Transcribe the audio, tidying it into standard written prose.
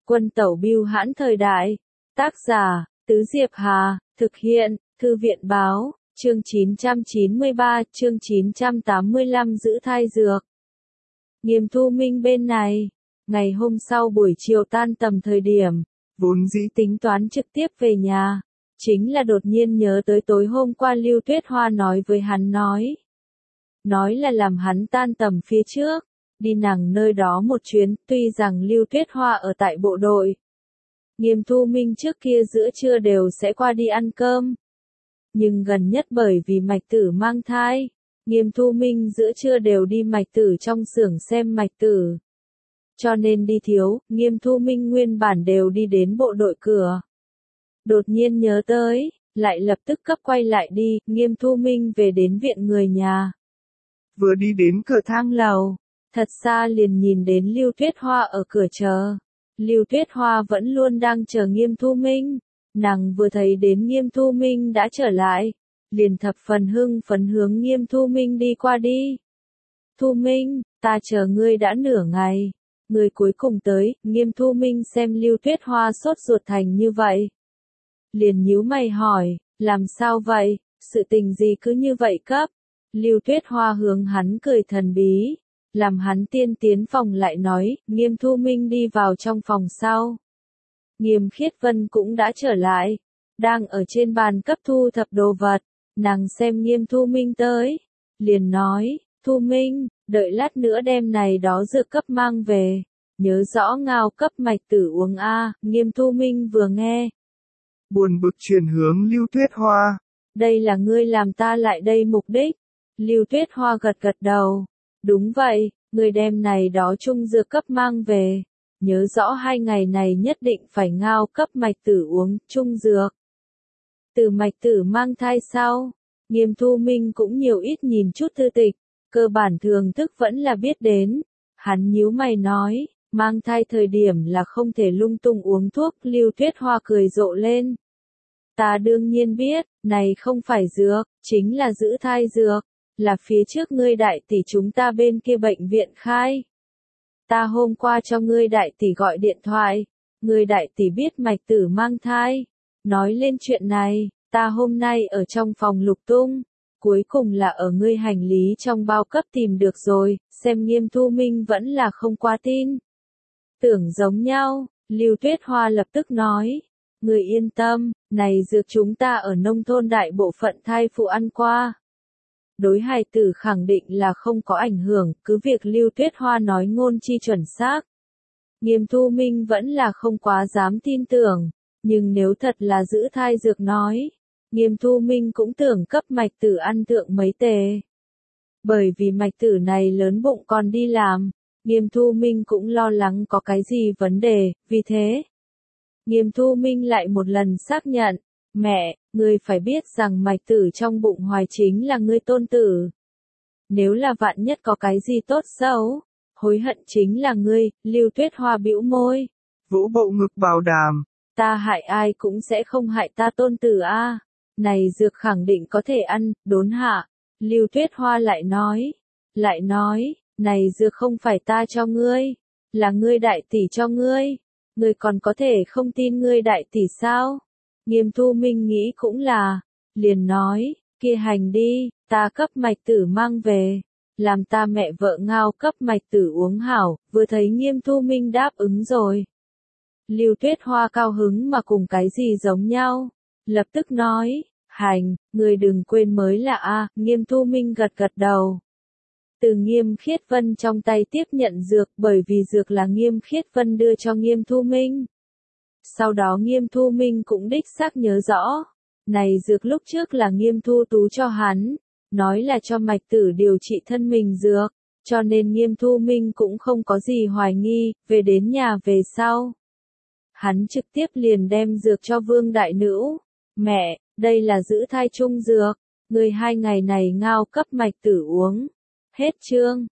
Quân tẩu bưu hãn thời đại. Tác giả, Tứ Diệp Hà, thực hiện, Thư viện báo, chương 993, chương 985 giữ thai dược. Nghiêm Thu Minh bên này, ngày hôm sau buổi chiều tan tầm thời điểm, vốn dĩ tính toán trực tiếp về nhà, chính là đột nhiên nhớ tới tối hôm qua Lưu Tuyết Hoa nói với hắn nói là làm hắn tan tầm phía trước, đi nàng nơi đó một chuyến, tuy rằng Lưu Tuyết Hoa ở tại bộ đội. Nghiêm Thu Minh trước kia giữa trưa đều sẽ qua đi ăn cơm. Nhưng gần nhất bởi vì Mạch Tử mang thai, Nghiêm Thu Minh giữa trưa đều đi Mạch Tử trong xưởng xem Mạch Tử. Cho nên đi thiếu, Nghiêm Thu Minh nguyên bản đều đi đến bộ đội cửa. Đột nhiên nhớ tới, lại lập tức cấp quay lại đi, Nghiêm Thu Minh về đến viện người nhà. Vừa đi đến cửa thang lầu, thật xa liền nhìn đến Lưu Tuyết Hoa ở cửa chờ. Lưu Tuyết Hoa vẫn luôn đang chờ Nghiêm Thu Minh. Nàng vừa thấy đến Nghiêm Thu Minh đã trở lại, liền thập phần hưng phấn hướng Nghiêm Thu Minh đi qua đi. Thu Minh, ta chờ ngươi đã nửa ngày. Ngươi cuối cùng tới, Nghiêm Thu Minh xem Lưu Tuyết Hoa sốt ruột thành như vậy. Liền nhíu mày hỏi, làm sao vậy, sự tình gì cứ như vậy cấp. Lưu Tuyết Hoa hướng hắn cười thần bí, làm hắn tiên tiến phòng lại nói, Nghiêm Thu Minh đi vào trong phòng sau. Nghiêm Khiết Vân cũng đã trở lại, đang ở trên bàn cấp thu thập đồ vật, nàng xem Nghiêm Thu Minh tới, liền nói, Thu Minh, đợi lát nữa đem này đó dược cấp mang về, nhớ rõ ngao cấp Mạch Tử uống a. Nghiêm Thu Minh vừa nghe, buồn bực chuyển hướng Lưu Tuyết Hoa, đây là ngươi làm ta lại đây mục đích. Lưu Tuyết Hoa gật gật đầu, đúng vậy, ngươi đem này đó chung dược cấp mang về. Nhớ rõ 2 ngày này nhất định phải ngao cấp Mạch Tử uống chung dược. Từ Mạch Tử mang thai sau, Nghiêm Thu Minh cũng nhiều ít nhìn chút thư tịch, cơ bản thường thức vẫn là biết đến. Hắn nhíu mày nói, mang thai thời điểm là không thể lung tung uống thuốc. Lưu Tuyết Hoa cười rộ lên. Ta đương nhiên biết, này không phải dược, chính là giữ thai dược, là phía trước ngươi đại tỷ chúng ta bên kia bệnh viện khai. Ta hôm qua cho ngươi đại tỷ gọi điện thoại, ngươi đại tỷ biết Mạch Tử mang thai. Nói lên chuyện này, ta hôm nay ở trong phòng lục tung, cuối cùng là ở ngươi hành lý trong bao cấp tìm được rồi, xem Nghiêm Thu Minh vẫn là không quá tin. Tưởng giống nhau, Lưu Tuyết Hoa lập tức nói, ngươi yên tâm, này dược chúng ta ở nông thôn đại bộ phận thai phụ ăn qua. Đối hài tử khẳng định là không có ảnh hưởng, cứ việc Lưu Tuyết Hoa nói ngôn chi chuẩn xác. Nghiêm Thu Minh vẫn là không quá dám tin tưởng, nhưng nếu thật là giữ thai dược nói, Nghiêm Thu Minh cũng tưởng cấp Mạch Tử ăn thượng mấy tề. Bởi vì Mạch Tử này lớn bụng còn đi làm, Nghiêm Thu Minh cũng lo lắng có cái gì vấn đề, vì thế. Nghiêm Thu Minh lại một lần xác nhận, mẹ, ngươi phải biết rằng Mạch Tử trong bụng hoài chính là ngươi tôn tử. Nếu là vạn nhất có cái gì tốt xấu, hối hận chính là ngươi. Lưu Tuyết Hoa bĩu môi, vỗ bộ ngực bảo đảm, ta hại ai cũng sẽ không hại ta tôn tử a. Này dược khẳng định có thể ăn. Đốn hạ, Lưu Tuyết Hoa lại nói, này dược không phải ta cho ngươi, là ngươi đại tỷ cho ngươi. Ngươi còn có thể không tin ngươi đại tỷ sao? Nghiêm Thu Minh nghĩ cũng là, liền nói, kia hành đi, ta cấp Mạch Tử mang về, làm ta mẹ vợ ngao cấp Mạch Tử uống hảo. Vừa thấy Nghiêm Thu Minh đáp ứng rồi, Lưu Tuyết Hoa cao hứng mà cùng cái gì giống nhau, lập tức nói, hành, người đừng quên mới là a. Nghiêm Thu Minh gật gật đầu. Từ Nghiêm Khiết Vân trong tay tiếp nhận dược, bởi vì dược là Nghiêm Khiết Vân đưa cho Nghiêm Thu Minh. Sau đó Nghiêm Thu Minh cũng đích xác nhớ rõ, này dược lúc trước là Nghiêm Thu Tú cho hắn, nói là cho Mạch Tử điều trị thân mình dược, cho nên Nghiêm Thu Minh cũng không có gì hoài nghi. Về đến nhà về sau, hắn trực tiếp liền đem dược cho Vương Đại Nữu. Mẹ, đây là giữ thai chung dược, ngươi 2 ngày này ngao cấp Mạch Tử uống. Hết chương.